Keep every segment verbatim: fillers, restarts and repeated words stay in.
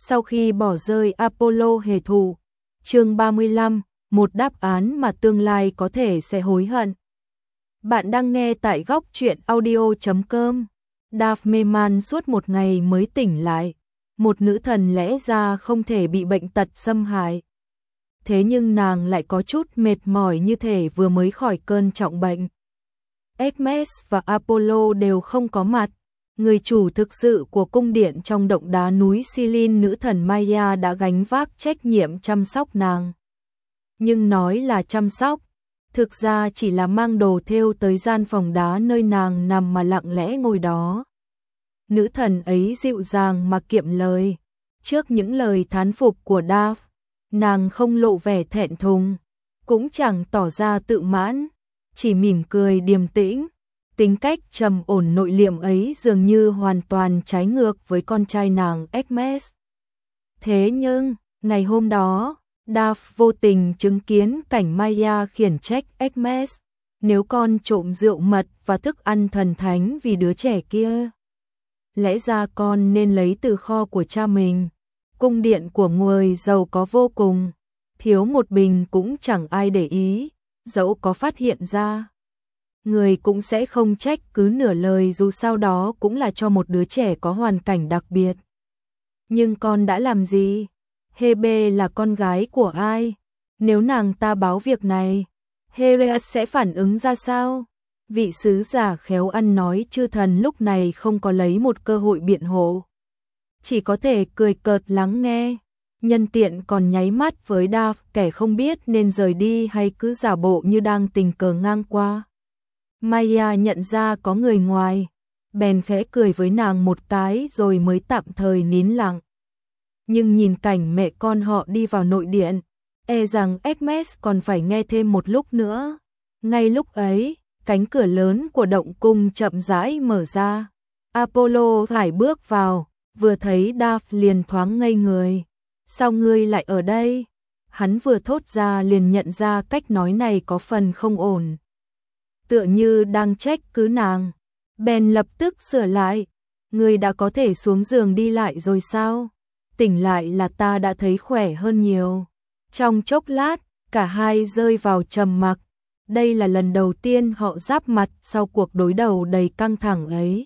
sau khi bỏ rơi Apollo hề thù. Chương ba mươi lăm, một đáp án mà tương lai có thể sẽ hối hận. Bạn đang nghe tại góc truyện audio chấm com. Daphne mê man suốt một ngày mới tỉnh lại. Một nữ thần lẽ ra không thể bị bệnh tật xâm hại. Thế nhưng nàng lại có chút mệt mỏi như thể vừa mới khỏi cơn trọng bệnh. Hermes và Apollo đều không có mặt. Người chủ thực sự của cung điện trong động đá núi Silin, nữ thần Maya đã gánh vác trách nhiệm chăm sóc nàng. Nhưng nói là chăm sóc, thực ra chỉ là mang đồ thêu tới gian phòng đá nơi nàng nằm mà lặng lẽ ngồi đó. Nữ thần ấy dịu dàng mà kiệm lời. Trước những lời thán phục của Daphne, nàng không lộ vẻ thẹn thùng, cũng chẳng tỏ ra tự mãn, chỉ mỉm cười điềm tĩnh. Tính cách trầm ổn nội liệm ấy dường như hoàn toàn trái ngược với con trai nàng Hermes. Thế nhưng, ngày hôm đó, Daphne vô tình chứng kiến cảnh Maya khiển trách Hermes, nếu con trộm rượu mật và thức ăn thần thánh vì đứa trẻ kia. Lẽ ra con nên lấy từ kho của cha mình. Cung điện của người giàu có vô cùng, thiếu một bình cũng chẳng ai để ý, dẫu có phát hiện ra, người cũng sẽ không trách cứ nửa lời, dù sao đó cũng là cho một đứa trẻ có hoàn cảnh đặc biệt. Nhưng con đã làm gì? Hebe là con gái của ai? Nếu nàng ta báo việc này, Helios sẽ phản ứng ra sao? Vị sứ giả khéo ăn nói chư thần lúc này không có lấy một cơ hội biện hộ, chỉ có thể cười cợt lắng nghe, nhân tiện còn nháy mắt với Daphne, kẻ không biết nên rời đi hay cứ giả bộ như đang tình cờ ngang qua. Maya nhận ra có người ngoài, bèn khẽ cười với nàng một cái rồi mới tạm thời nín lặng. Nhưng nhìn cảnh mẹ con họ đi vào nội điện, e rằng Hermes còn phải nghe thêm một lúc nữa. Ngay lúc ấy, cánh cửa lớn của động cung chậm rãi mở ra. Apollo thải bước vào, vừa thấy Daphne liền thoáng ngây người. Sao ngươi lại ở đây? Hắn vừa thốt ra liền nhận ra cách nói này có phần không ổn, tựa như đang trách cứ nàng. Bèn lập tức sửa lại. Ngươi đã có thể xuống giường đi lại rồi sao? Tỉnh lại là ta đã thấy khỏe hơn nhiều. Trong chốc lát, cả hai rơi vào trầm mặc. Đây là lần đầu tiên họ giáp mặt sau cuộc đối đầu đầy căng thẳng ấy.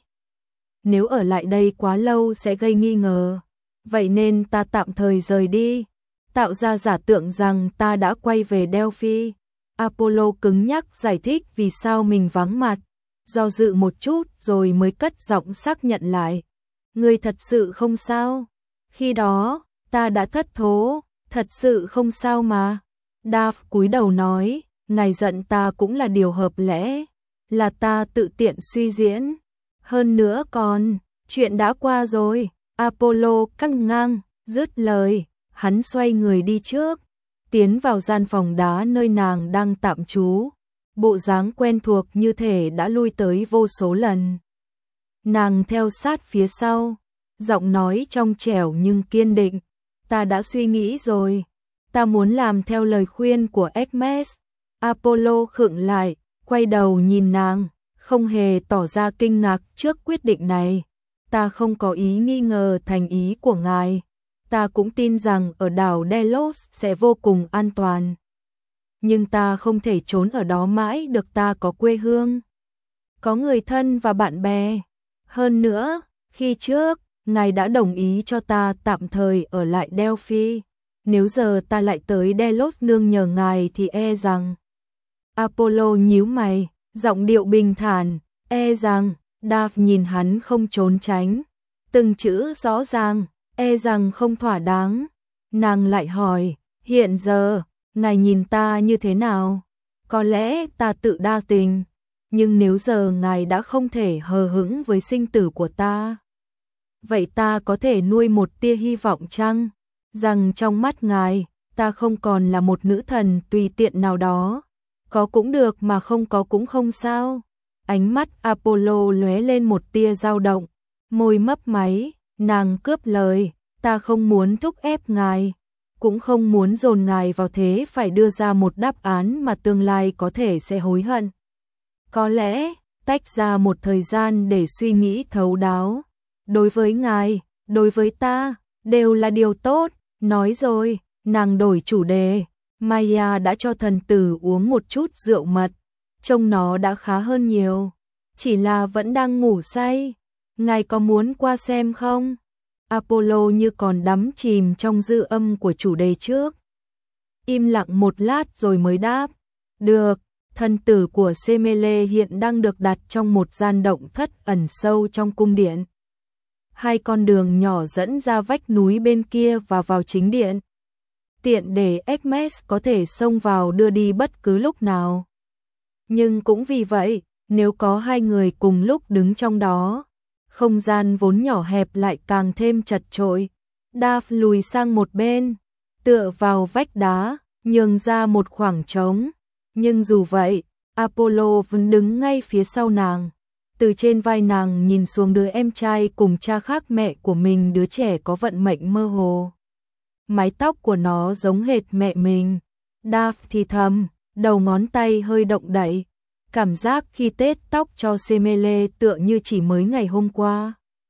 Nếu ở lại đây quá lâu sẽ gây nghi ngờ, vậy nên ta tạm thời rời đi, tạo ra giả tượng rằng ta đã quay về Delphi. Apollo cứng nhắc giải thích vì sao mình vắng mặt, do dự một chút rồi mới cất giọng xác nhận lại. Ngươi thật sự không sao? Khi đó, ta đã thất thố, thật sự không sao mà. Daphne cúi đầu nói, ngài giận ta cũng là điều hợp lẽ, là ta tự tiện suy diễn. Hơn nữa còn, chuyện đã qua rồi. Apollo căng ngang, dứt lời, hắn xoay người đi trước, tiến vào gian phòng đá nơi nàng đang tạm trú, bộ dáng quen thuộc như thể đã lui tới vô số lần. Nàng theo sát phía sau, giọng nói trong trẻo nhưng kiên định, ta đã suy nghĩ rồi, ta muốn làm theo lời khuyên của Hermes. Apollo khựng lại, quay đầu nhìn nàng, không hề tỏ ra kinh ngạc trước quyết định này. Ta không có ý nghi ngờ thành ý của ngài. Ta cũng tin rằng ở đảo Delos sẽ vô cùng an toàn. Nhưng ta không thể trốn ở đó mãi được, ta có quê hương, có người thân và bạn bè. Hơn nữa, khi trước, ngài đã đồng ý cho ta tạm thời ở lại Delphi. Nếu giờ ta lại tới Delos nương nhờ ngài thì e rằng... Apollo nhíu mày, giọng điệu bình thản, e rằng... Daphne nhìn hắn không trốn tránh, từng chữ rõ ràng, e rằng không thỏa đáng. Nàng lại hỏi, hiện giờ, ngài nhìn ta như thế nào? Có lẽ ta tự đa tình, nhưng nếu giờ ngài đã không thể hờ hững với sinh tử của ta, vậy ta có thể nuôi một tia hy vọng chăng? Rằng trong mắt ngài, ta không còn là một nữ thần tùy tiện nào đó. Có cũng được mà không có cũng không sao. Ánh mắt Apollo lóe lên một tia dao động, môi mấp máy, nàng cướp lời, ta không muốn thúc ép ngài, cũng không muốn dồn ngài vào thế phải đưa ra một đáp án mà tương lai có thể sẽ hối hận. Có lẽ, tách ra một thời gian để suy nghĩ thấu đáo. Đối với ngài, đối với ta, đều là điều tốt, nói rồi, nàng đổi chủ đề, Maya đã cho thần tử uống một chút rượu mật, trông nó đã khá hơn nhiều, chỉ là vẫn đang ngủ say, ngài có muốn qua xem không? Apollo như còn đắm chìm trong dư âm của chủ đề trước. Im lặng một lát rồi mới đáp, được, thần tử của Semele hiện đang được đặt trong một gian động thất ẩn sâu trong cung điện. Hai con đường nhỏ dẫn ra vách núi bên kia và vào chính điện. Tiện để Hermes có thể xông vào đưa đi bất cứ lúc nào. Nhưng cũng vì vậy, nếu có hai người cùng lúc đứng trong đó, không gian vốn nhỏ hẹp lại càng thêm chật chội. Dav lùi sang một bên, tựa vào vách đá, nhường ra một khoảng trống. Nhưng dù vậy, Apollo vẫn đứng ngay phía sau nàng. Từ trên vai nàng nhìn xuống đứa em trai cùng cha khác mẹ của mình, đứa trẻ có vận mệnh mơ hồ. Mái tóc của nó giống hệt mẹ mình. Dav thì thầm, đầu ngón tay hơi động đậy. Cảm giác khi tết tóc cho Semele tựa như chỉ mới ngày hôm qua.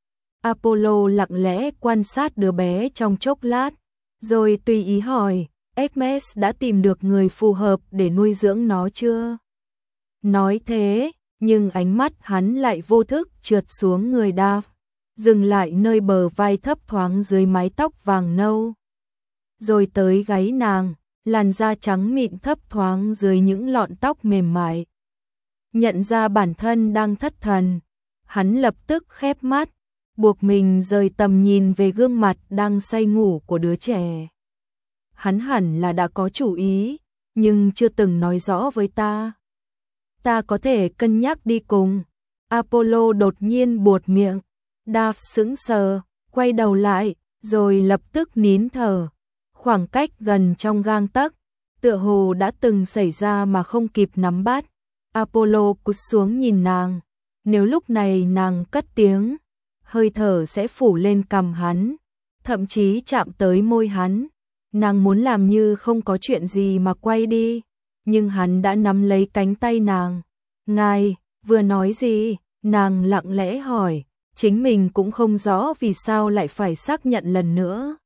Apollo lặng lẽ quan sát đứa bé trong chốc lát, rồi tùy ý hỏi, Hermes đã tìm được người phù hợp để nuôi dưỡng nó chưa? Nói thế, nhưng ánh mắt hắn lại vô thức trượt xuống người Dav, dừng lại nơi bờ vai thấp thoáng dưới mái tóc vàng nâu. Rồi tới gáy nàng, làn da trắng mịn thấp thoáng dưới những lọn tóc mềm mại. Nhận ra bản thân đang thất thần, hắn lập tức khép mắt, buộc mình rời tầm nhìn về gương mặt đang say ngủ của đứa trẻ. Hắn hẳn là đã có chủ ý, nhưng chưa từng nói rõ với ta. Ta có thể cân nhắc đi cùng. Apollo đột nhiên buột miệng. Dav sững sờ, quay đầu lại, rồi lập tức nín thở. Khoảng cách gần trong gang tấc, tựa hồ đã từng xảy ra mà không kịp nắm bắt. Apollo cúi xuống nhìn nàng. Nếu lúc này nàng cất tiếng, hơi thở sẽ phủ lên cằm hắn, thậm chí chạm tới môi hắn. Nàng muốn làm như không có chuyện gì mà quay đi, nhưng hắn đã nắm lấy cánh tay nàng. Ngài, vừa nói gì? Nàng lặng lẽ hỏi, chính mình cũng không rõ vì sao lại phải xác nhận lần nữa.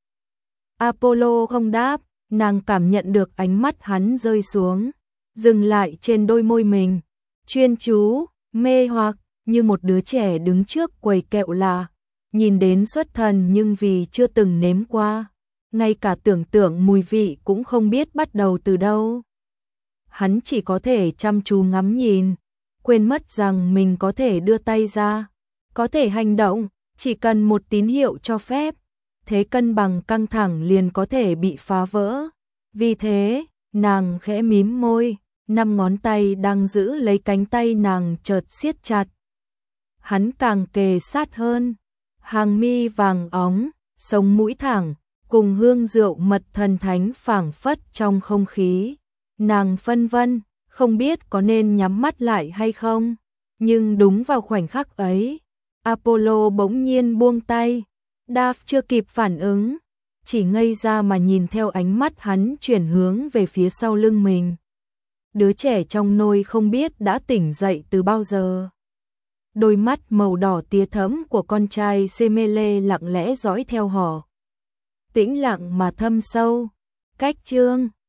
Apollo không đáp, nàng cảm nhận được ánh mắt hắn rơi xuống, dừng lại trên đôi môi mình, chuyên chú, mê hoặc, như một đứa trẻ đứng trước quầy kẹo là, nhìn đến xuất thần nhưng vì chưa từng nếm qua, ngay cả tưởng tượng mùi vị cũng không biết bắt đầu từ đâu. Hắn chỉ có thể chăm chú ngắm nhìn, quên mất rằng mình có thể đưa tay ra, có thể hành động, chỉ cần một tín hiệu cho phép, thế cân bằng căng thẳng liền có thể bị phá vỡ. Vì thế, nàng khẽ mím môi, năm ngón tay đang giữ lấy cánh tay nàng chợt siết chặt. Hắn càng kề sát hơn, hàng mi vàng óng, sống mũi thẳng, cùng hương rượu mật thần thánh phảng phất trong không khí. Nàng phân vân, không biết có nên nhắm mắt lại hay không, nhưng đúng vào khoảnh khắc ấy, Apollo bỗng nhiên buông tay. Dav chưa kịp phản ứng, chỉ ngây ra mà nhìn theo ánh mắt hắn chuyển hướng về phía sau lưng mình. Đứa trẻ trong nôi không biết đã tỉnh dậy từ bao giờ. Đôi mắt màu đỏ tía thẫm của con trai Semele lặng lẽ dõi theo họ. Tĩnh lặng mà thâm sâu. Cách chương